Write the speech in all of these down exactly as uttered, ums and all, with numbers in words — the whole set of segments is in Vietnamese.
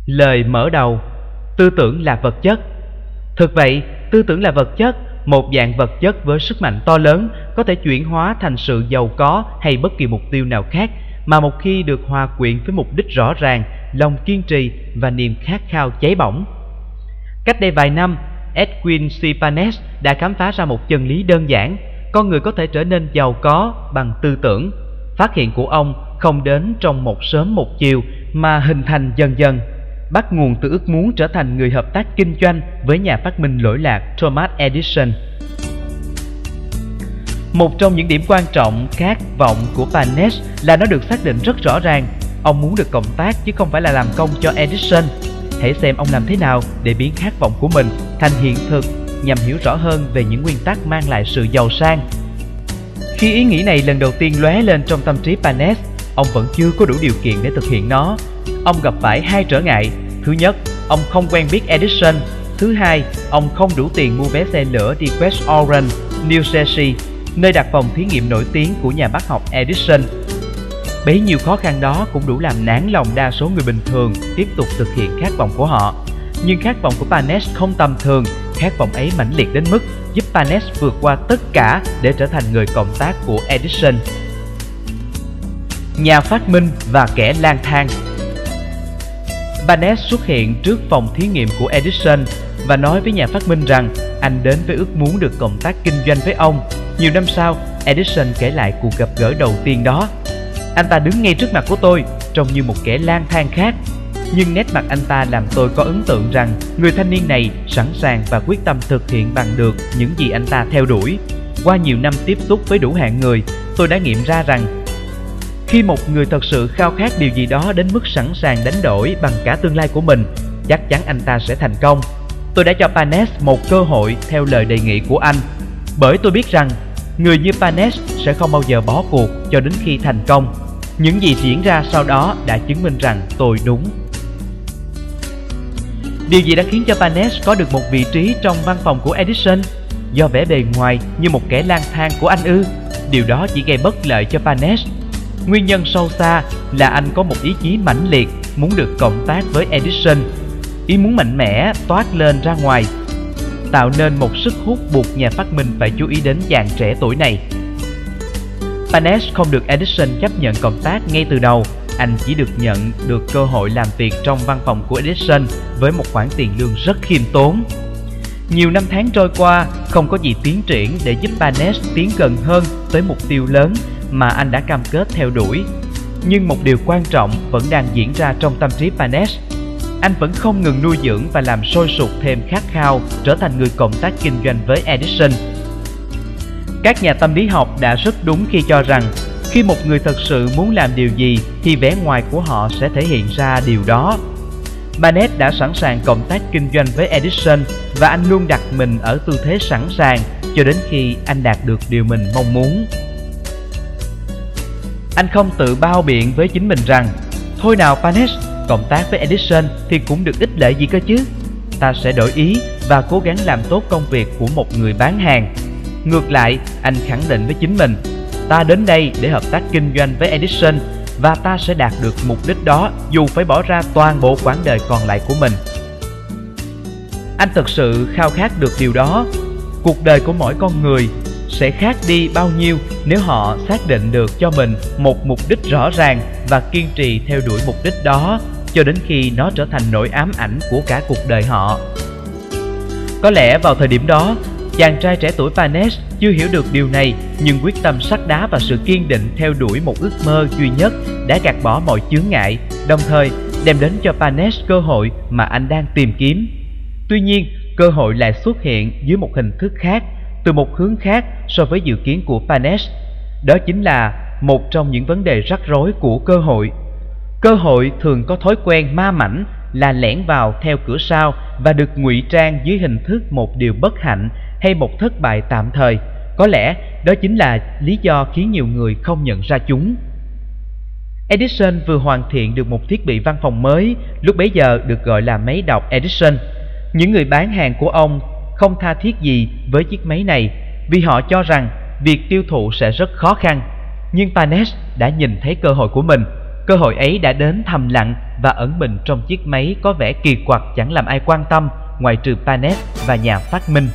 Lời mở đầu: tư tưởng là vật chất. Thực vậy, tư tưởng là vật chất, một dạng vật chất với sức mạnh to lớn, có thể chuyển hóa thành sự giàu có hay bất kỳ mục tiêu nào khác, mà một khi được hòa quyện với mục đích rõ ràng, lòng kiên trì và niềm khát khao cháy bỏng. Cách đây vài năm, Edwin C. Panes đã khám phá ra một chân lý đơn giản: con người có thể trở nên giàu có bằng tư tưởng. Phát hiện của ông không đến trong một sớm một chiều, mà hình thành dần dần, bắt nguồn từ ước muốn trở thành người hợp tác kinh doanh với nhà phát minh lỗi lạc Thomas Edison. Một trong những điểm quan trọng khát vọng của Panes là nó được xác định rất rõ ràng. Ông muốn được cộng tác chứ không phải là làm công cho Edison. Hãy xem ông làm thế nào để biến khát vọng của mình thành hiện thực, nhằm hiểu rõ hơn về những nguyên tắc mang lại sự giàu sang. Khi ý nghĩ này lần đầu tiên lóe lên trong tâm trí Panes, ông vẫn chưa có đủ điều kiện để thực hiện nó. Ông gặp phải hai trở ngại. Thứ nhất, ông không quen biết Edison. Thứ hai, ông không đủ tiền mua vé xe lửa đi West Orange, New Jersey, nơi đặt phòng thí nghiệm nổi tiếng của nhà bác học Edison. Bấy nhiêu khó khăn đó cũng đủ làm nản lòng đa số người bình thường tiếp tục thực hiện khát vọng của họ. Nhưng khát vọng của Panes không tầm thường. Khát vọng ấy mãnh liệt đến mức giúp Panes vượt qua tất cả để trở thành người cộng tác của Edison. Nhà phát minh và kẻ lang thang. Panes xuất hiện trước phòng thí nghiệm của Edison và nói với nhà phát minh rằng anh đến với ước muốn được cộng tác kinh doanh với ông. Nhiều năm sau, Edison kể lại cuộc gặp gỡ đầu tiên đó. Anh ta đứng ngay trước mặt của tôi, trông như một kẻ lang thang khác. Nhưng nét mặt anh ta làm tôi có ấn tượng rằng người thanh niên này sẵn sàng và quyết tâm thực hiện bằng được những gì anh ta theo đuổi. Qua nhiều năm tiếp xúc với đủ hạng người, tôi đã nghiệm ra rằng khi một người thật sự khao khát điều gì đó đến mức sẵn sàng đánh đổi bằng cả tương lai của mình, chắc chắn anh ta sẽ thành công. Tôi đã cho Panes một cơ hội theo lời đề nghị của anh, bởi tôi biết rằng người như Panes sẽ không bao giờ bỏ cuộc cho đến khi thành công. Những gì diễn ra sau đó đã chứng minh rằng tôi đúng. Điều gì đã khiến cho Panes có được một vị trí trong văn phòng của Edison? Do vẻ bề ngoài như một kẻ lang thang của anh ư? Điều đó chỉ gây bất lợi cho Panes. Nguyên nhân sâu xa là anh có một ý chí mãnh liệt muốn được cộng tác với Edison. Ý muốn mạnh mẽ toát lên ra ngoài, tạo nên một sức hút buộc nhà phát minh phải chú ý đến chàng trẻ tuổi này. Panes không được Edison chấp nhận cộng tác ngay từ đầu. Anh chỉ được nhận được cơ hội làm việc trong văn phòng của Edison với một khoản tiền lương rất khiêm tốn. Nhiều năm tháng trôi qua, không có gì tiến triển để giúp Panes tiến gần hơn tới mục tiêu lớn mà anh đã cam kết theo đuổi. Nhưng một điều quan trọng vẫn đang diễn ra trong tâm trí Panes. Anh vẫn không ngừng nuôi dưỡng và làm sôi sục thêm khát khao trở thành người cộng tác kinh doanh với Edison. Các nhà tâm lý học đã rất đúng khi cho rằng khi một người thật sự muốn làm điều gì thì vẻ ngoài của họ sẽ thể hiện ra điều đó. Panes đã sẵn sàng cộng tác kinh doanh với Edison và anh luôn đặt mình ở tư thế sẵn sàng cho đến khi anh đạt được điều mình mong muốn. Anh không tự bao biện với chính mình rằng thôi nào Panes, cộng tác với Edison thì cũng được ích lợi gì cơ chứ. Ta sẽ đổi ý và cố gắng làm tốt công việc của một người bán hàng. Ngược lại, anh khẳng định với chính mình, ta đến đây để hợp tác kinh doanh với Edison và ta sẽ đạt được mục đích đó dù phải bỏ ra toàn bộ quãng đời còn lại của mình. Anh thực sự khao khát được điều đó. Cuộc đời của mỗi con người sẽ khác đi bao nhiêu nếu họ xác định được cho mình một mục đích rõ ràng và kiên trì theo đuổi mục đích đó cho đến khi nó trở thành nỗi ám ảnh của cả cuộc đời họ. Có lẽ vào thời điểm đó, chàng trai trẻ tuổi Panes chưa hiểu được điều này, nhưng quyết tâm sắt đá và sự kiên định theo đuổi một ước mơ duy nhất đã gạt bỏ mọi chướng ngại, đồng thời đem đến cho Panes cơ hội mà anh đang tìm kiếm. Tuy nhiên, cơ hội lại xuất hiện dưới một hình thức khác, từ một hướng khác so với dự kiến của Panes. Đó chính là một trong những vấn đề rắc rối của cơ hội. Cơ hội thường có thói quen ma mãnh là lẻn vào theo cửa sau và được ngụy trang dưới hình thức một điều bất hạnh hay một thất bại tạm thời. Có lẽ đó chính là lý do khiến nhiều người không nhận ra chúng. Edison vừa hoàn thiện được một thiết bị văn phòng mới, lúc bấy giờ được gọi là máy đọc Edison. Những người bán hàng của ông không tha thiết gì với chiếc máy này vì họ cho rằng việc tiêu thụ sẽ rất khó khăn. Nhưng Panes đã nhìn thấy cơ hội của mình. cơ hội ấy đã đến thầm lặng và ẩn mình trong chiếc máy có vẻ kỳ quặc chẳng làm ai quan tâm ngoại trừ Panet và nhà phát minh.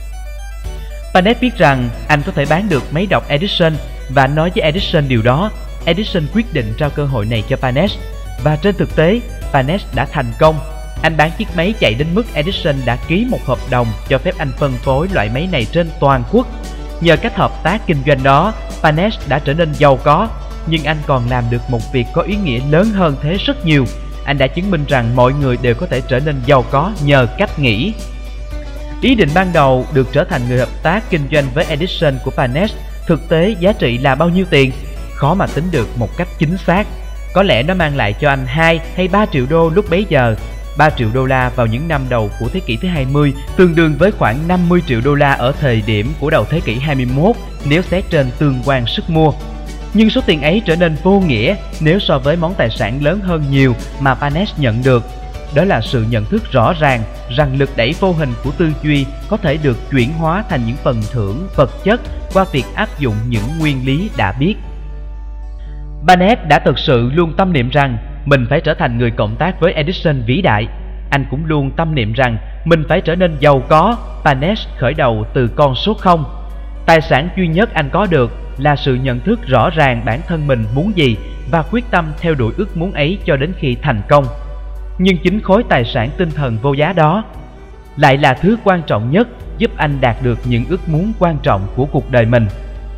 Panet biết rằng anh có thể bán được máy đọc Edison và nói với Edison điều đó. Edison quyết định trao cơ hội này cho Panet và trên thực tế Panet đã thành công. Anh bán chiếc máy chạy đến mức Edison đã ký một hợp đồng cho phép anh phân phối loại máy này trên toàn quốc. Nhờ cách hợp tác kinh doanh đó, Panet đã trở nên giàu có, nhưng anh còn làm được một việc có ý nghĩa lớn hơn thế rất nhiều. Anh đã chứng minh rằng mọi người đều có thể trở nên giàu có nhờ cách nghĩ. Ý định ban đầu được trở thành người hợp tác kinh doanh với Edison của Panet, thực tế giá trị là bao nhiêu tiền? Khó mà tính được một cách chính xác. Có lẽ nó mang lại cho anh hai hay ba triệu đô lúc bấy giờ. ba triệu đô la vào những năm đầu của thế kỷ thứ hai mươi tương đương với khoảng năm mươi triệu đô la ở thời điểm của đầu thế kỷ hai mươi mốt nếu xét trên tương quan sức mua. Nhưng số tiền ấy trở nên vô nghĩa nếu so với món tài sản lớn hơn nhiều mà Panet nhận được. Đó là sự nhận thức rõ ràng rằng lực đẩy vô hình của tư duy có thể được chuyển hóa thành những phần thưởng vật chất qua việc áp dụng những nguyên lý đã biết. Panet đã thực sự luôn tâm niệm rằng mình phải trở thành người cộng tác với Edison vĩ đại. Anh cũng luôn tâm niệm rằng mình phải trở nên giàu có. Panet khởi đầu từ con số không. Tài sản duy nhất anh có được là sự nhận thức rõ ràng bản thân mình muốn gì và quyết tâm theo đuổi ước muốn ấy cho đến khi thành công. Nhưng chính khối tài sản tinh thần vô giá đó lại là thứ quan trọng nhất giúp anh đạt được những ước muốn quan trọng của cuộc đời mình.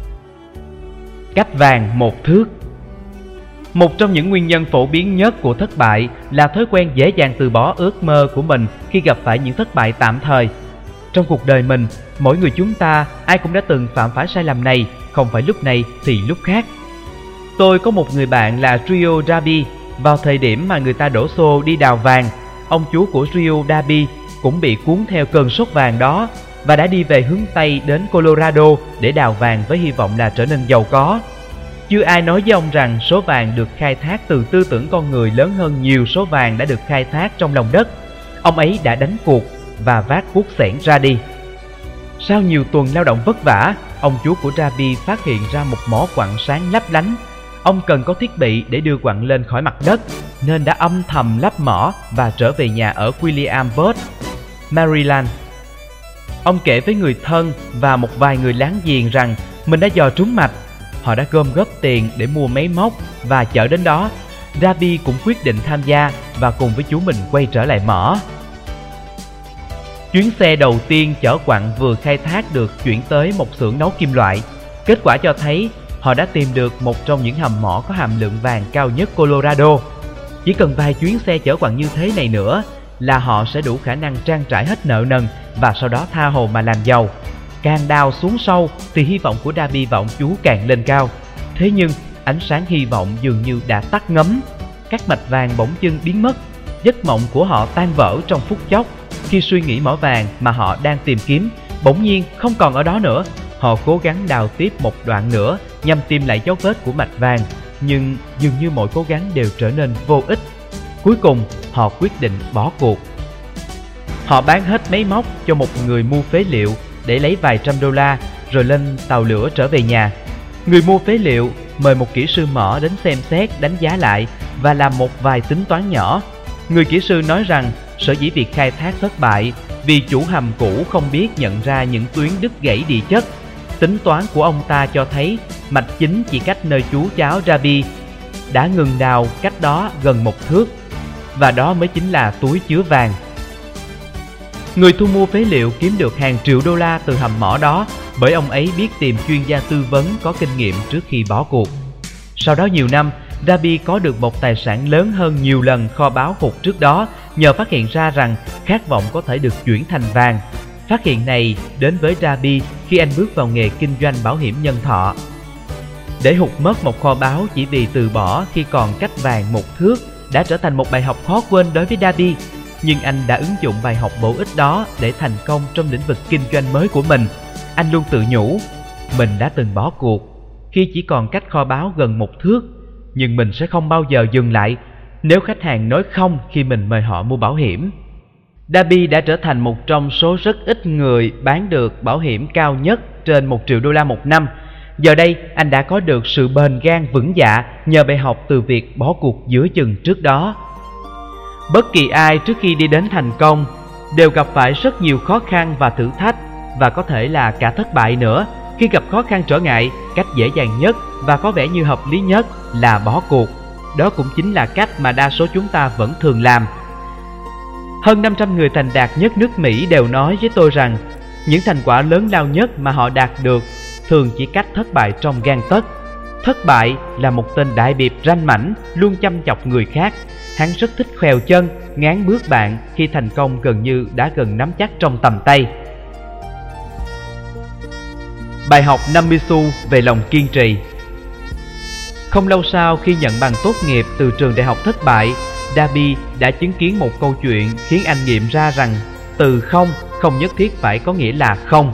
Cách vàng một thước. Một trong những nguyên nhân phổ biến nhất của thất bại là thói quen dễ dàng từ bỏ ước mơ của mình khi gặp phải những thất bại tạm thời. Trong cuộc đời mình, mỗi người chúng ta ai cũng đã từng phạm phải sai lầm này, không phải lúc này thì lúc khác. Tôi có một người bạn là Rio Darby. Vào thời điểm mà người ta đổ xô đi đào vàng, ông chú của Rio Darby cũng bị cuốn theo cơn sốt vàng đó và đã đi về hướng Tây đến Colorado để đào vàng với hy vọng là trở nên giàu có. Chưa ai nói với ông rằng số vàng được khai thác từ tư tưởng con người lớn hơn nhiều số vàng đã được khai thác trong lòng đất. Ông ấy đã đánh cuộc và vác cuốc xẻng ra đi. Sau nhiều tuần lao động vất vả, ông chú của Darby phát hiện ra một mỏ quặng sáng lấp lánh. Ông cần có thiết bị để đưa quặng lên khỏi mặt đất, nên đã âm thầm lắp mỏ và trở về nhà ở Williamsburg, Maryland. Ông kể với người thân và một vài người láng giềng rằng mình đã dò trúng mạch. Họ đã gom góp tiền để mua máy móc và chở đến đó. Darby cũng quyết định tham gia và cùng với chú mình quay trở lại mỏ. Chuyến xe đầu tiên chở quặng vừa khai thác được chuyển tới một xưởng nấu kim loại. Kết quả cho thấy họ đã tìm được một trong những hầm mỏ có hàm lượng vàng cao nhất Colorado. Chỉ cần vài chuyến xe chở quặng như thế này nữa là họ sẽ đủ khả năng trang trải hết nợ nần và sau đó tha hồ mà làm giàu. Càng đào xuống sâu thì hy vọng của Darby và ông chú càng lên cao. Thế nhưng ánh sáng hy vọng dường như đã tắt ngấm. Các mạch vàng bỗng dưng biến mất. Giấc mộng của họ tan vỡ trong phút chốc khi suy nghĩ mỏ vàng mà họ đang tìm kiếm bỗng nhiên không còn ở đó nữa. Họ cố gắng đào tiếp một đoạn nữa nhằm tìm lại dấu vết của mạch vàng, nhưng dường như mọi cố gắng đều trở nên vô ích. Cuối cùng họ quyết định bỏ cuộc. Họ bán hết máy móc cho một người mua phế liệu để lấy vài trăm đô la rồi lên tàu lửa trở về nhà. Người mua phế liệu mời một kỹ sư mỏ đến xem xét, đánh giá lại và làm một vài tính toán nhỏ. Người kỹ sư nói rằng sở dĩ việc khai thác thất bại vì chủ hầm cũ không biết nhận ra những tuyến đứt gãy địa chất. Tính toán của ông ta cho thấy mạch chính chỉ cách nơi chú cháu Darby đã ngừng đào cách đó gần một thước, và đó mới chính là túi chứa vàng. Người thu mua phế liệu kiếm được hàng triệu đô la từ hầm mỏ đó bởi ông ấy biết tìm chuyên gia tư vấn có kinh nghiệm trước khi bỏ cuộc. Sau đó nhiều năm, Darby có được một tài sản lớn hơn nhiều lần kho báu hụt trước đó nhờ phát hiện ra rằng khát vọng có thể được chuyển thành vàng. Phát hiện này đến với Darby khi anh bước vào nghề kinh doanh bảo hiểm nhân thọ. Để hụt mất một kho báu chỉ vì từ bỏ khi còn cách vàng một thước đã trở thành một bài học khó quên đối với Darby. Nhưng anh đã ứng dụng bài học bổ ích đó để thành công trong lĩnh vực kinh doanh mới của mình. Anh luôn tự nhủ, mình đã từng bỏ cuộc khi chỉ còn cách kho báu gần một thước, nhưng mình sẽ không bao giờ dừng lại nếu khách hàng nói không khi mình mời họ mua bảo hiểm. Darby đã trở thành một trong số rất ít người bán được bảo hiểm cao nhất trên một triệu đô la một năm. Giờ đây anh đã có được sự bền gan vững dạ nhờ bài học từ việc bỏ cuộc giữa chừng trước đó. Bất kỳ ai trước khi đi đến thành công đều gặp phải rất nhiều khó khăn và thử thách, và có thể là cả thất bại nữa. Khi gặp khó khăn trở ngại, cách dễ dàng nhất và có vẻ như hợp lý nhất là bỏ cuộc. Đó cũng chính là cách mà đa số chúng ta vẫn thường làm. Hơn năm trăm người thành đạt nhất nước Mỹ đều nói với tôi rằng những thành quả lớn lao nhất mà họ đạt được thường chỉ cách thất bại trong gang tấc. Thất bại là một tên đại biệp ranh mãnh, luôn chăm chọc người khác. Hắn rất thích khèo chân, ngán bước bạn khi thành công gần như đã gần nắm chắc trong tầm tay. Bài học năm mươi xu về lòng kiên trì. Không lâu sau khi nhận bằng tốt nghiệp từ trường đại học thất bại, Darby đã chứng kiến một câu chuyện khiến anh nghiệm ra rằng từ không không nhất thiết phải có nghĩa là không.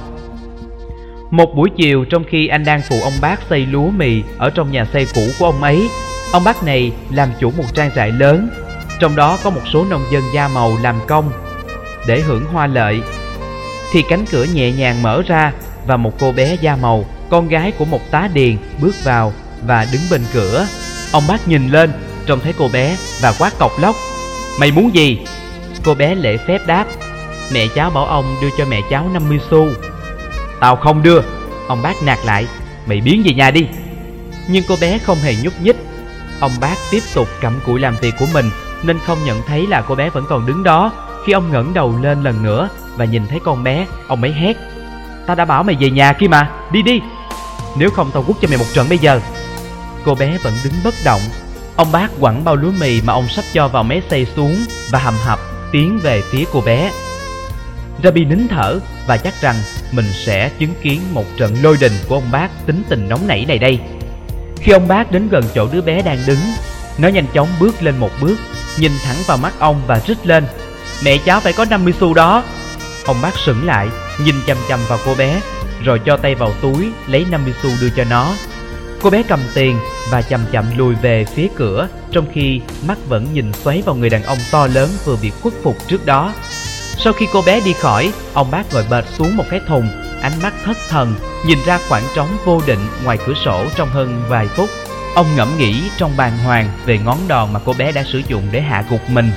Một buổi chiều, trong khi anh đang phụ ông bác xay lúa mì ở trong nhà xây cũ của ông ấy, ông bác này làm chủ một trang trại lớn, trong đó có một số nông dân da màu làm công để hưởng hoa lợi, thì cánh cửa nhẹ nhàng mở ra và một cô bé da màu, con gái của một tá điền, bước vào và đứng bên cửa. Ông bác nhìn lên, trông thấy cô bé và quát cộc lốc: "Mày muốn gì?" Cô bé lễ phép đáp: "Mẹ cháu bảo ông đưa cho mẹ cháu năm mươi xu." "Tao không đưa." Ông bác nạt lại: "Mày biến về nhà đi." Nhưng cô bé không hề nhúc nhích. Ông bác tiếp tục cặm cụi làm việc của mình, nên không nhận thấy là cô bé vẫn còn đứng đó. Khi ông ngẩng đầu lên lần nữa và nhìn thấy con bé, ông ấy hét: "Tao đã bảo mày về nhà kia mà, đi đi, nếu không tao quất cho mày một trận bây giờ." Cô bé vẫn đứng bất động. Ông bác quẳng bao lúa mì mà ông xách cho vào máy xay xuống và hầm hập tiến về phía cô bé. Darby nín thở và chắc rằng mình sẽ chứng kiến một trận lôi đình của ông bác tính tình nóng nảy này đây. Khi ông bác đến gần chỗ đứa bé đang đứng, nó nhanh chóng bước lên một bước, nhìn thẳng vào mắt ông và rít lên: "Mẹ cháu phải có năm mươi xu đó." Ông bác sững lại, nhìn chằm chằm vào cô bé, rồi cho tay vào túi lấy năm mươi xu đưa cho nó. Cô bé cầm tiền và chậm chậm lùi về phía cửa, trong khi mắt vẫn nhìn xoáy vào người đàn ông to lớn vừa bị khuất phục trước đó. Sau khi cô bé đi khỏi, ông bác ngồi bệt xuống một cái thùng, ánh mắt thất thần, nhìn ra khoảng trống vô định ngoài cửa sổ trong hơn vài phút. Ông ngẫm nghĩ trong bàng hoàng về ngón đòn mà cô bé đã sử dụng để hạ gục mình.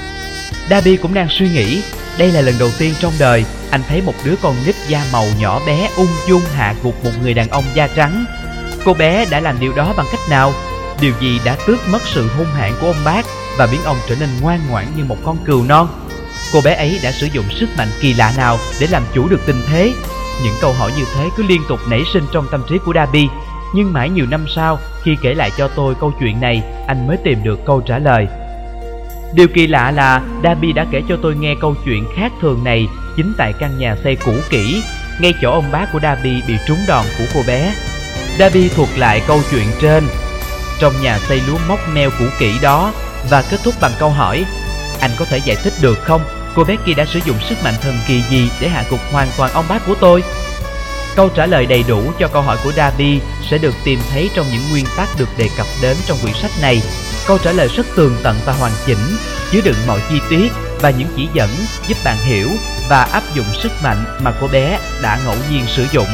Darby cũng đang suy nghĩ. Đây là lần đầu tiên trong đời anh thấy một đứa con nít da màu nhỏ bé ung dung hạ gục một người đàn ông da trắng. Cô bé đã làm điều đó bằng cách nào? Điều gì đã tước mất sự hung hãn của ông bác và biến ông trở nên ngoan ngoãn như một con cừu non? Cô bé ấy đã sử dụng sức mạnh kỳ lạ nào để làm chủ được tình thế? Những câu hỏi như thế cứ liên tục nảy sinh trong tâm trí của Darby. Nhưng mãi nhiều năm sau, khi kể lại cho tôi câu chuyện này, anh mới tìm được câu trả lời. Điều kỳ lạ là Darby đã kể cho tôi nghe câu chuyện khác thường này chính tại căn nhà xây cũ kỹ, ngay chỗ ông bác của Darby bị trúng đòn của cô bé. Darby thuật lại câu chuyện trên trong nhà xây lúa móc meo cũ kỹ đó và kết thúc bằng câu hỏi: "Anh có thể giải thích được không? Cô bé kia đã sử dụng sức mạnh thần kỳ gì để hạ gục hoàn toàn ông bác của tôi?" Câu trả lời đầy đủ cho câu hỏi của Darby sẽ được tìm thấy trong những nguyên tắc được đề cập đến trong quyển sách này. Câu trả lời rất tường tận và hoàn chỉnh, chứa đựng mọi chi tiết và những chỉ dẫn giúp bạn hiểu và áp dụng sức mạnh mà cô bé đã ngẫu nhiên sử dụng.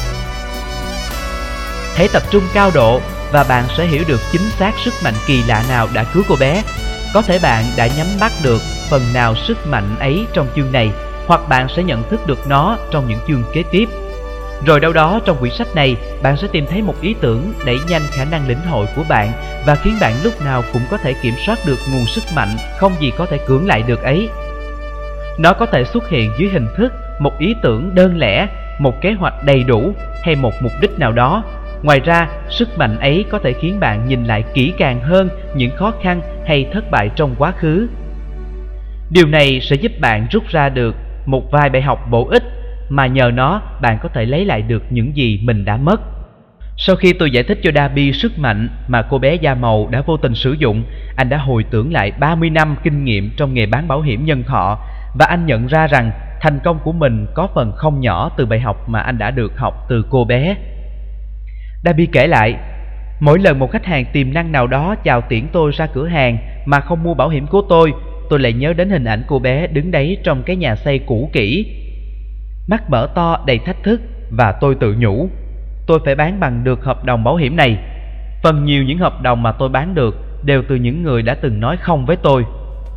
Hãy tập trung cao độ và bạn sẽ hiểu được chính xác sức mạnh kỳ lạ nào đã cứu cô bé. Có thể bạn đã nhắm bắt được phần nào sức mạnh ấy trong chương này, hoặc bạn sẽ nhận thức được nó trong những chương kế tiếp. Rồi đâu đó trong quyển sách này, bạn sẽ tìm thấy một ý tưởng đẩy nhanh khả năng lĩnh hội của bạn và khiến bạn lúc nào cũng có thể kiểm soát được nguồn sức mạnh không gì có thể cưỡng lại được ấy. Nó có thể xuất hiện dưới hình thức một ý tưởng đơn lẻ, một kế hoạch đầy đủ hay một mục đích nào đó. Ngoài ra, sức mạnh ấy có thể khiến bạn nhìn lại kỹ càng hơn những khó khăn hay thất bại trong quá khứ. Điều này sẽ giúp bạn rút ra được một vài bài học bổ ích mà nhờ nó bạn có thể lấy lại được những gì mình đã mất. Sau khi tôi giải thích cho Darby sức mạnh mà cô bé da màu đã vô tình sử dụng, anh đã hồi tưởng lại ba mươi năm kinh nghiệm trong nghề bán bảo hiểm nhân thọ, và anh nhận ra rằng thành công của mình có phần không nhỏ từ bài học mà anh đã được học từ cô bé. Darby kể lại: "Mỗi lần một khách hàng tiềm năng nào đó chào tiễn tôi ra cửa hàng mà không mua bảo hiểm của tôi, tôi lại nhớ đến hình ảnh cô bé đứng đấy trong cái nhà xây cũ kỹ, mắt mở to đầy thách thức, và tôi tự nhủ: tôi phải bán bằng được hợp đồng bảo hiểm này. Phần nhiều những hợp đồng mà tôi bán được đều từ những người đã từng nói không với tôi.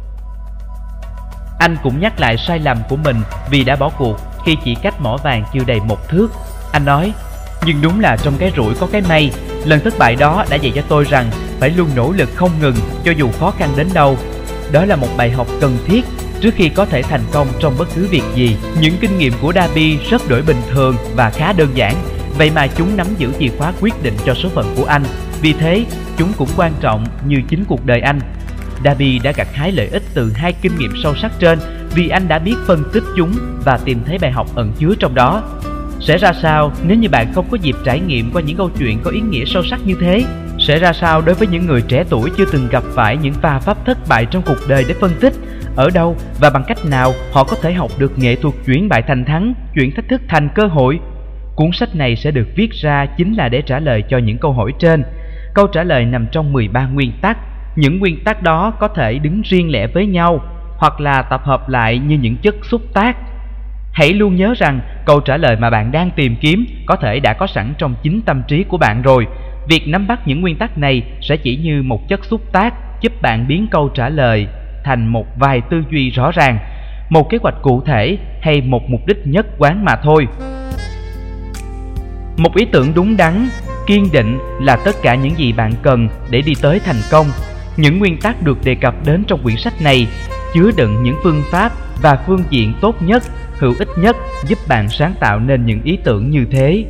Anh cũng nhắc lại sai lầm của mình vì đã bỏ cuộc khi chỉ cách mỏ vàng chưa đầy một thước. Anh nói, nhưng đúng là trong cái rủi có cái may. Lần thất bại đó đã dạy cho tôi rằng phải luôn nỗ lực không ngừng cho dù khó khăn đến đâu. Đó là một bài học cần thiết trước khi có thể thành công trong bất cứ việc gì. Những kinh nghiệm của Darby rất đổi bình thường và khá đơn giản, vậy mà chúng nắm giữ chìa khóa quyết định cho số phận của anh. Vì thế, chúng cũng quan trọng như chính cuộc đời anh. Darby đã gặt hái lợi ích từ hai kinh nghiệm sâu sắc trên vì anh đã biết phân tích chúng và tìm thấy bài học ẩn chứa trong đó. Sẽ ra sao nếu như bạn không có dịp trải nghiệm qua những câu chuyện có ý nghĩa sâu sắc như thế? Sẽ ra sao đối với những người trẻ tuổi chưa từng gặp phải những va vấp thất bại trong cuộc đời để phân tích ở đâu và bằng cách nào họ có thể học được nghệ thuật chuyển bại thành thắng, chuyển thách thức thành cơ hội? Cuốn sách này sẽ được viết ra chính là để trả lời cho những câu hỏi trên. Câu trả lời nằm trong mười ba nguyên tắc. Những nguyên tắc đó có thể đứng riêng lẻ với nhau hoặc là tập hợp lại như những chất xúc tác. Hãy luôn nhớ rằng câu trả lời mà bạn đang tìm kiếm có thể đã có sẵn trong chính tâm trí của bạn rồi. Việc nắm bắt những nguyên tắc này sẽ chỉ như một chất xúc tác giúp bạn biến câu trả lời thành một vài tư duy rõ ràng, một kế hoạch cụ thể hay một mục đích nhất quán mà thôi. Một ý tưởng đúng đắn, kiên định là tất cả những gì bạn cần để đi tới thành công. Những nguyên tắc được đề cập đến trong quyển sách này chứa đựng những phương pháp và phương diện tốt nhất, hữu ích nhất giúp bạn sáng tạo nên những ý tưởng như thế.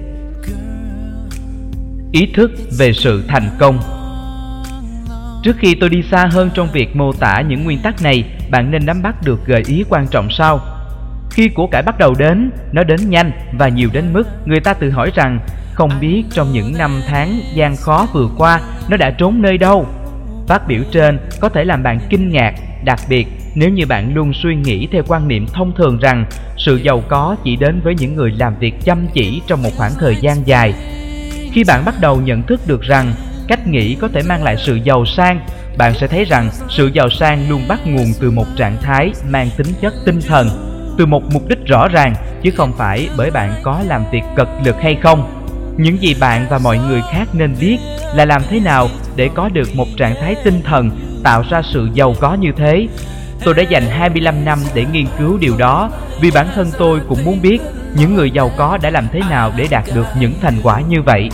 Ý thức về sự thành công. Trước khi tôi đi xa hơn trong việc mô tả những nguyên tắc này, bạn nên nắm bắt được gợi ý quan trọng sau. Khi của cải bắt đầu đến, nó đến nhanh và nhiều đến mức người ta tự hỏi rằng không biết trong những năm tháng gian khó vừa qua nó đã trốn nơi đâu. Phát biểu trên có thể làm bạn kinh ngạc, đặc biệt nếu như bạn luôn suy nghĩ theo quan niệm thông thường rằng sự giàu có chỉ đến với những người làm việc chăm chỉ trong một khoảng thời gian dài. Khi bạn bắt đầu nhận thức được rằng cách nghĩ có thể mang lại sự giàu sang, bạn sẽ thấy rằng sự giàu sang luôn bắt nguồn từ một trạng thái mang tính chất tinh thần, từ một mục đích rõ ràng, chứ không phải bởi bạn có làm việc cật lực hay không. Những gì bạn và mọi người khác nên biết là làm thế nào để có được một trạng thái tinh thần tạo ra sự giàu có như thế. Tôi đã dành hai mươi lăm năm để nghiên cứu điều đó, vì bản thân tôi cũng muốn biết những người giàu có đã làm thế nào để đạt được những thành quả như vậy.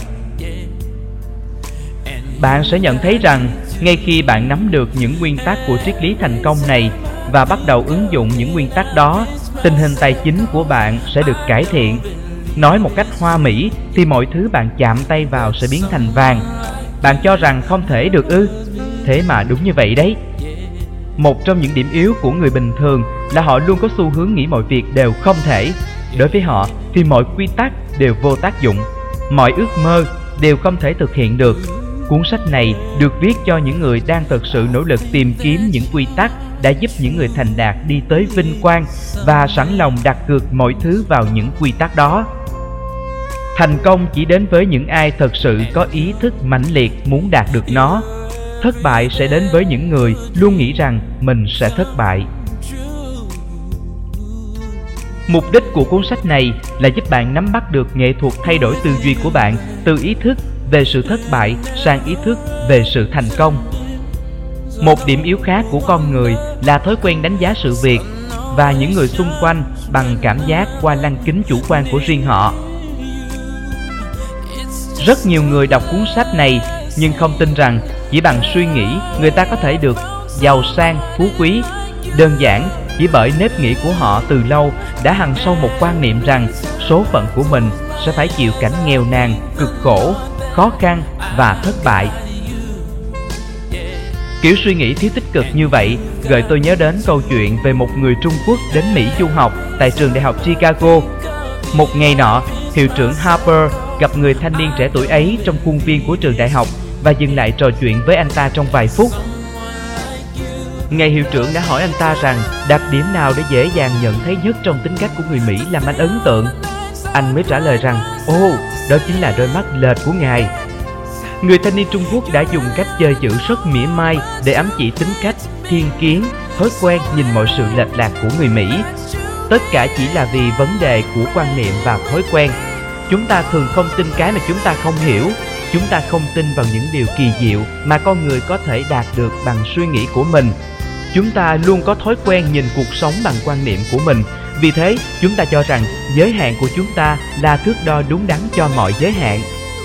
Bạn sẽ nhận thấy rằng ngay khi bạn nắm được những nguyên tắc của triết lý thành công này và bắt đầu ứng dụng những nguyên tắc đó, tình hình tài chính của bạn sẽ được cải thiện. Nói một cách hoa mỹ thì mọi thứ bạn chạm tay vào sẽ biến thành vàng. Bạn cho rằng không thể được ư? Thế mà đúng như vậy đấy. Một trong những điểm yếu của người bình thường là họ luôn có xu hướng nghĩ mọi việc đều không thể. Đối với họ thì mọi quy tắc đều vô tác dụng, mọi ước mơ đều không thể thực hiện được. Cuốn sách này được viết cho những người đang thực sự nỗ lực tìm kiếm những quy tắc đã giúp những người thành đạt đi tới vinh quang và sẵn lòng đặt cược mọi thứ vào những quy tắc đó. Thành công chỉ đến với những ai thật sự có ý thức mãnh liệt muốn đạt được nó. Thất bại sẽ đến với những người luôn nghĩ rằng mình sẽ thất bại. Mục đích của cuốn sách này là giúp bạn nắm bắt được nghệ thuật thay đổi tư duy của bạn từ ý thức về sự thất bại sang ý thức về sự thành công. Một điểm yếu khác của con người là thói quen đánh giá sự việc và những người xung quanh bằng cảm giác qua lăng kính chủ quan của riêng họ. Rất nhiều người đọc cuốn sách này nhưng không tin rằng chỉ bằng suy nghĩ người ta có thể được giàu sang, phú quý. Đơn giản chỉ bởi nếp nghĩ của họ từ lâu đã hằn sâu một quan niệm rằng số phận của mình sẽ phải chịu cảnh nghèo nàn, cực khổ, khó khăn và thất bại. Kiểu suy nghĩ thiếu tích cực như vậy gợi tôi nhớ đến câu chuyện về một người Trung Quốc đến Mỹ du học tại trường đại học Chicago. Một ngày nọ, hiệu trưởng Harper gặp người thanh niên trẻ tuổi ấy trong khuôn viên của trường đại học và dừng lại trò chuyện với anh ta trong vài phút. Ngài hiệu trưởng đã hỏi anh ta rằng đặc điểm nào để dễ dàng nhận thấy nhất trong tính cách của người Mỹ làm anh ấn tượng. Anh mới trả lời rằng, ồ, đó chính là đôi mắt lệch của ngài. Người thanh niên Trung Quốc đã dùng cách chơi chữ rất mỉa mai để ám chỉ tính cách, thiên kiến, thói quen nhìn mọi sự lệch lạc của người Mỹ. Tất cả chỉ là vì vấn đề của quan niệm và thói quen. chúng ta thường không tin cái mà chúng ta không hiểu. Chúng ta không tin vào những điều kỳ diệu mà con người có thể đạt được bằng suy nghĩ của mình. Chúng ta luôn có thói quen nhìn cuộc sống bằng quan niệm của mình. Vì thế, chúng ta cho rằng giới hạn của chúng ta là thước đo đúng đắn cho mọi giới hạn.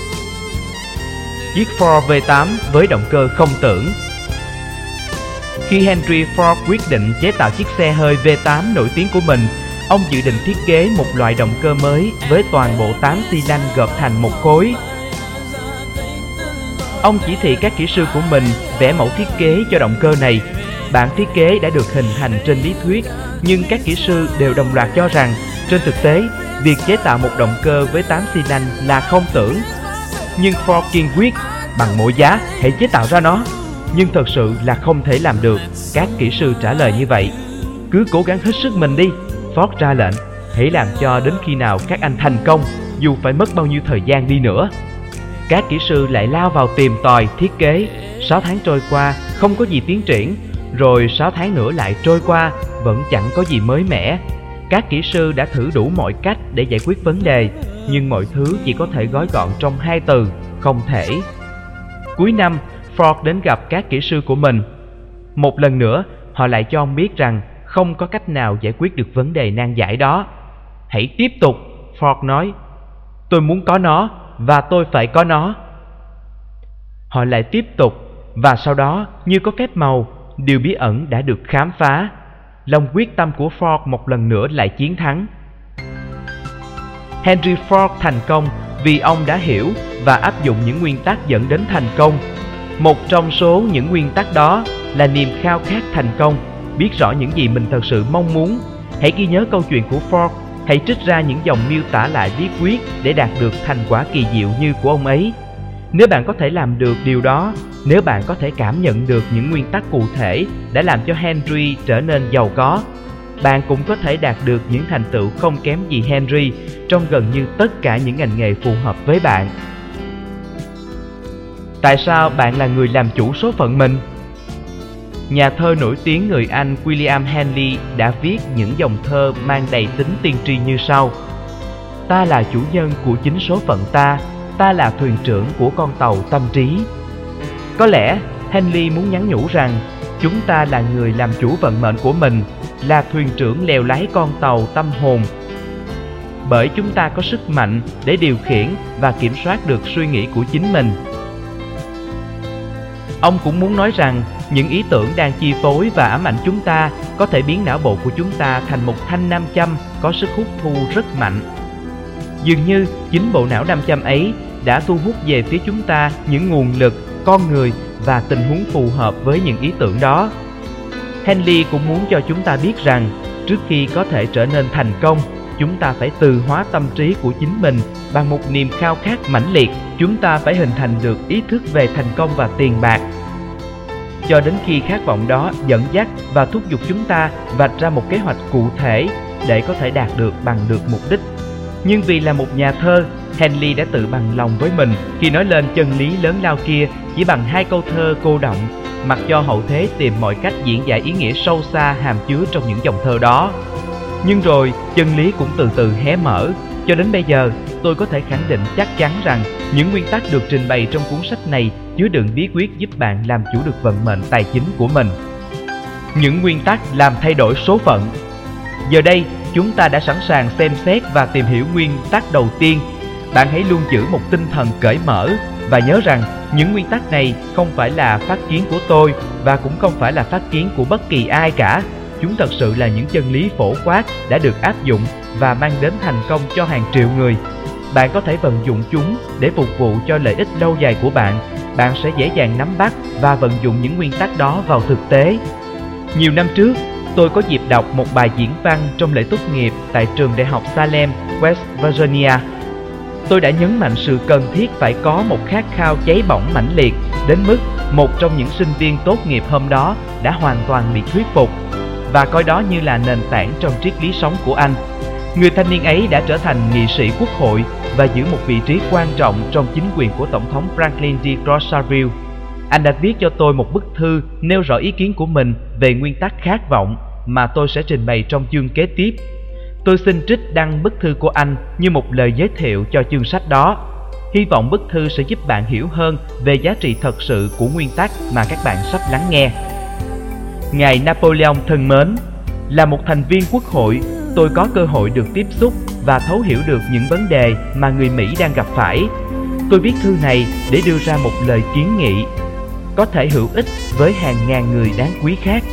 Chiếc Ford V tám với động cơ không tưởng. Khi Henry Ford quyết định chế tạo chiếc xe hơi V tám nổi tiếng của mình, ông dự định thiết kế một loại động cơ mới với toàn bộ tám xi lanh gộp thành một khối. Ông chỉ thị các kỹ sư của mình vẽ mẫu thiết kế cho động cơ này. Bản thiết kế đã được hình thành trên lý thuyết, nhưng các kỹ sư đều đồng loạt cho rằng trên thực tế, việc chế tạo một động cơ với tám xi lanh là không tưởng. Nhưng Ford kiên quyết, bằng mọi giá hãy chế tạo ra nó. Nhưng thật sự là không thể làm được, các kỹ sư trả lời như vậy. Cứ cố gắng hết sức mình đi, Ford ra lệnh, hãy làm cho đến khi nào các anh thành công, dù phải mất bao nhiêu thời gian đi nữa. Các kỹ sư lại lao vào tìm tòi thiết kế. Sáu tháng trôi qua, không có gì tiến triển. Rồi sáu tháng nữa lại trôi qua, vẫn chẳng có gì mới mẻ. Các kỹ sư đã thử đủ mọi cách để giải quyết vấn đề, nhưng mọi thứ chỉ có thể gói gọn trong hai từ, không thể. Cuối năm, Ford đến gặp các kỹ sư của mình. Một lần nữa, họ lại cho ông biết rằng không có cách nào giải quyết được vấn đề nan giải đó. Hãy tiếp tục, Ford nói. Tôi muốn có nó, và tôi phải có nó. Họ lại tiếp tục, và sau đó, như có phép màu, điều bí ẩn đã được khám phá. Lòng quyết tâm của Ford một lần nữa lại chiến thắng. Henry Ford thành công vì ông đã hiểu và áp dụng những nguyên tắc dẫn đến thành công. Một trong số những nguyên tắc đó là niềm khao khát thành công, biết rõ những gì mình thật sự mong muốn. Hãy ghi nhớ câu chuyện của Ford, hãy trích ra những dòng miêu tả lại bí quyết để đạt được thành quả kỳ diệu như của ông ấy. Nếu bạn có thể làm được điều đó, nếu bạn có thể cảm nhận được những nguyên tắc cụ thể đã làm cho Henry trở nên giàu có, bạn cũng có thể đạt được những thành tựu không kém gì Henry trong gần như tất cả những ngành nghề phù hợp với bạn. Tại sao bạn là người làm chủ số phận mình? Nhà thơ nổi tiếng người Anh William Henley đã viết những dòng thơ mang đầy tính tiên tri như sau. Ta là chủ nhân của chính số phận ta, ta là thuyền trưởng của con tàu tâm trí. Có lẽ Henley muốn nhắn nhủ rằng chúng ta là người làm chủ vận mệnh của mình, là thuyền trưởng lèo lái con tàu tâm hồn. Bởi chúng ta có sức mạnh để điều khiển và kiểm soát được suy nghĩ của chính mình. Ông cũng muốn nói rằng những ý tưởng đang chi phối và ám ảnh chúng ta có thể biến não bộ của chúng ta thành một thanh nam châm có sức hút thu rất mạnh. Dường như chính bộ não nam châm ấy đã thu hút về phía chúng ta những nguồn lực, con người và tình huống phù hợp với những ý tưởng đó. Henley cũng muốn cho chúng ta biết rằng trước khi có thể trở nên thành công, chúng ta phải từ hóa tâm trí của chính mình bằng một niềm khao khát mãnh liệt. Chúng ta phải hình thành được ý thức về thành công và tiền bạc. Cho đến khi khát vọng đó dẫn dắt và thúc giục chúng ta vạch ra một kế hoạch cụ thể để có thể đạt được bằng được mục đích. Nhưng vì là một nhà thơ, Henley đã tự bằng lòng với mình khi nói lên chân lý lớn lao kia chỉ bằng hai câu thơ cô động, mặc cho hậu thế tìm mọi cách diễn giải ý nghĩa sâu xa hàm chứa trong những dòng thơ đó. Nhưng rồi, chân lý cũng từ từ hé mở. Cho đến bây giờ, tôi có thể khẳng định chắc chắn rằng những nguyên tắc được trình bày trong cuốn sách này chứa đựng bí quyết giúp bạn làm chủ được vận mệnh tài chính của mình. Những nguyên tắc làm thay đổi số phận. Giờ đây, chúng ta đã sẵn sàng xem xét và tìm hiểu nguyên tắc đầu tiên. Bạn hãy luôn giữ một tinh thần cởi mở và nhớ rằng những nguyên tắc này không phải là phát kiến của tôi và cũng không phải là phát kiến của bất kỳ ai cả. Chúng thật sự là những chân lý phổ quát đã được áp dụng và mang đến thành công cho hàng triệu người. Bạn có thể vận dụng chúng để phục vụ cho lợi ích lâu dài của bạn. Bạn sẽ dễ dàng nắm bắt và vận dụng những nguyên tắc đó vào thực tế. Nhiều năm trước, tôi có dịp đọc một bài diễn văn trong lễ tốt nghiệp tại trường đại học Salem, West Virginia. Tôi đã nhấn mạnh sự cần thiết phải có một khát khao cháy bỏng mãnh liệt đến mức một trong những sinh viên tốt nghiệp hôm đó đã hoàn toàn bị thuyết phục và coi đó như là nền tảng trong triết lý sống của anh. Người thanh niên ấy đã trở thành nghị sĩ quốc hội và giữ một vị trí quan trọng trong chính quyền của Tổng thống Franklin D. Roosevelt. Anh đã viết cho tôi một bức thư nêu rõ ý kiến của mình về nguyên tắc khát vọng mà tôi sẽ trình bày trong chương kế tiếp. Tôi xin trích đăng bức thư của anh như một lời giới thiệu cho chương sách đó. Hy vọng bức thư sẽ giúp bạn hiểu hơn về giá trị thật sự của nguyên tắc mà các bạn sắp lắng nghe. Ngài Napoleon thân mến, là một thành viên quốc hội, tôi có cơ hội được tiếp xúc và thấu hiểu được những vấn đề mà người Mỹ đang gặp phải. Tôi viết thư này để đưa ra một lời kiến nghị có thể hữu ích với hàng ngàn người đáng quý khác.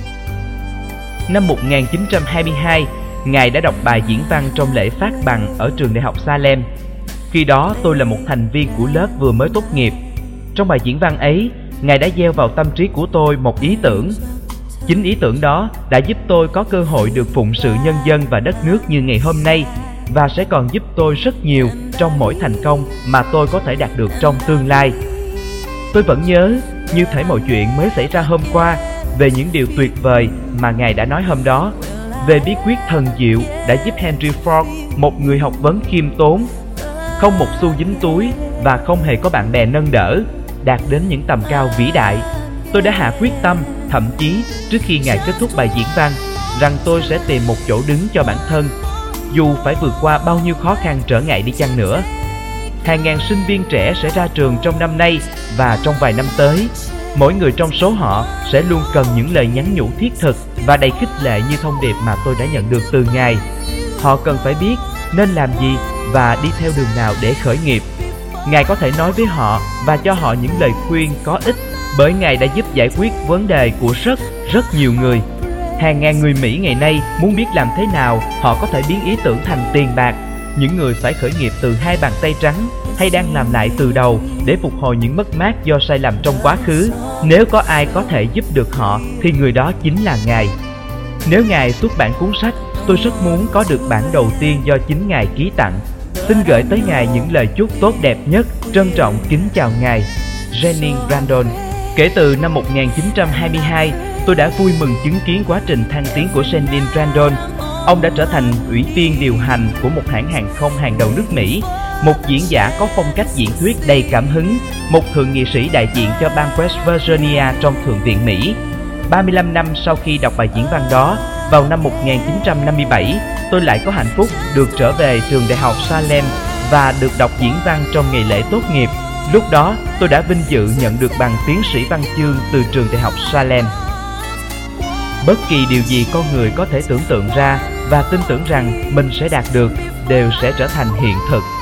Năm một nghìn chín trăm hai mươi hai, Ngài đã đọc bài diễn văn trong lễ phát bằng ở trường đại học Salem. Khi đó tôi là một thành viên của lớp vừa mới tốt nghiệp. Trong bài diễn văn ấy, Ngài đã gieo vào tâm trí của tôi một ý tưởng. Chính ý tưởng đó đã giúp tôi có cơ hội được phụng sự nhân dân và đất nước như ngày hôm nay, và sẽ còn giúp tôi rất nhiều trong mỗi thành công mà tôi có thể đạt được trong tương lai. Tôi vẫn nhớ như thể mọi chuyện mới xảy ra hôm qua về những điều tuyệt vời mà Ngài đã nói hôm đó, về bí quyết thần diệu đã giúp Henry Ford, một người học vấn khiêm tốn, không một xu dính túi và không hề có bạn bè nâng đỡ, đạt đến những tầm cao vĩ đại. Tôi đã hạ quyết tâm, thậm chí trước khi Ngài kết thúc bài diễn văn, rằng tôi sẽ tìm một chỗ đứng cho bản thân, dù phải vượt qua bao nhiêu khó khăn trở ngại đi chăng nữa. Hàng ngàn sinh viên trẻ sẽ ra trường trong năm nay và trong vài năm tới. Mỗi người trong số họ sẽ luôn cần những lời nhắn nhủ thiết thực và đầy khích lệ như thông điệp mà tôi đã nhận được từ Ngài. Họ cần phải biết nên làm gì và đi theo đường nào để khởi nghiệp. Ngài có thể nói với họ và cho họ những lời khuyên có ích, bởi Ngài đã giúp giải quyết vấn đề của rất, rất nhiều người. Hàng ngàn người Mỹ ngày nay muốn biết làm thế nào họ có thể biến ý tưởng thành tiền bạc. Những người phải khởi nghiệp từ hai bàn tay trắng hay đang làm lại từ đầu để phục hồi những mất mát do sai lầm trong quá khứ. Nếu có ai có thể giúp được họ thì người đó chính là Ngài. Nếu Ngài xuất bản cuốn sách, tôi rất muốn có được bản đầu tiên do chính Ngài ký tặng. Xin gửi tới Ngài những lời chúc tốt đẹp nhất. Trân trọng kính chào Ngài, Jenny Randall. Kể từ năm một nghìn chín trăm hai mươi hai, tôi đã vui mừng chứng kiến quá trình thăng tiến của Jenny Randall. Ông đã trở thành ủy viên điều hành của một hãng hàng không hàng đầu nước Mỹ, một diễn giả có phong cách diễn thuyết đầy cảm hứng, một thượng nghị sĩ đại diện cho bang West Virginia trong Thượng viện Mỹ. ba mươi lăm năm sau khi đọc bài diễn văn đó, vào năm một nghìn chín trăm năm mươi bảy, tôi lại có hạnh phúc được trở về trường đại học Salem và được đọc diễn văn trong ngày lễ tốt nghiệp. Lúc đó, tôi đã vinh dự nhận được bằng tiến sĩ văn chương từ trường đại học Salem. Bất kỳ điều gì con người có thể tưởng tượng ra và tin tưởng rằng mình sẽ đạt được đều sẽ trở thành hiện thực.